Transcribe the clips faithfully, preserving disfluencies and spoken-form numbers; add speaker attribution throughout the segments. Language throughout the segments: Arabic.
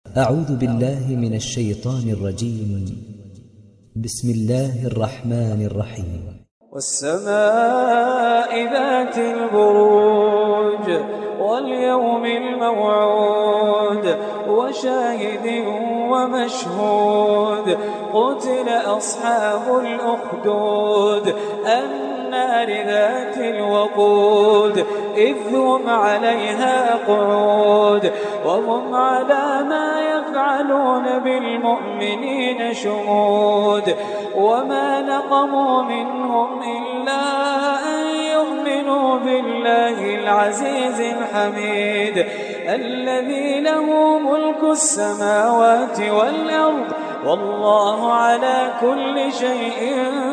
Speaker 1: أعوذ بالله من الشيطان الرجيم. بسم الله الرحمن الرحيم.
Speaker 2: والسماء ذات البروج واليوم الموعود وشاهد ومشهود قتل أصحاب الأخدود النار ذات الوقود إذ هم عليها قعود وهم على ما يفعلون بالمؤمنين شهود وما نقموا منهم إلا أن يؤمنوا بالله العزيز الحميد الذي له ملك السماوات والأرض والله على كل شيء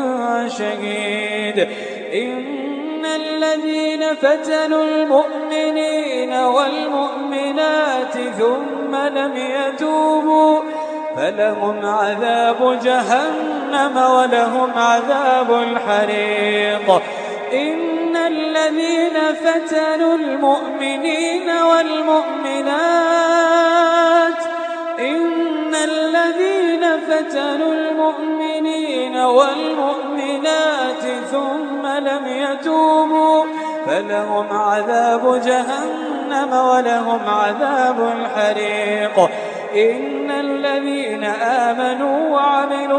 Speaker 2: شهيد. إن الذين فتنوا المؤمنين والمؤمنات ثم لم يتوبوا فلهم عذاب جهنم ولهم عذاب الحريق. إن الذين فتنوا المؤمنين والمؤمنات إن الذين فتنوا المؤمنين والمؤمنات ثم لم يتوبوا فلهم عذاب جهنم ولهم عذاب الحريق. إن الذين آمنوا وعملوا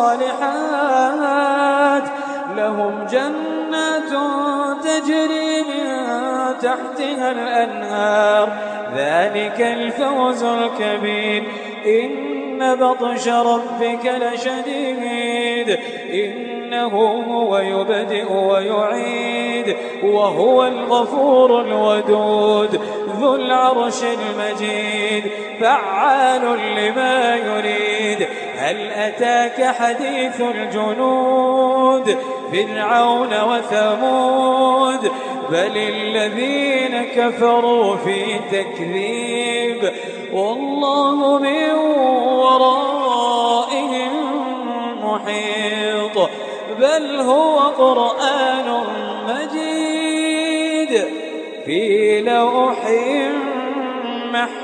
Speaker 2: الصالحات لهم جنات تجري من تحتها الأنهار ذلك الفوز الكبير. إن بطش ربك لشديد إنه هو يبدئ ويعيد وهو الغفور الودود ذو العرش المجيد فعال لما يريد. هل أتاك حديث الجنود فرعون وثمود بل الذين كفروا في تكذيب والله من ورائهم محيط بل هو قرآن مجيد في لوح محفوظ.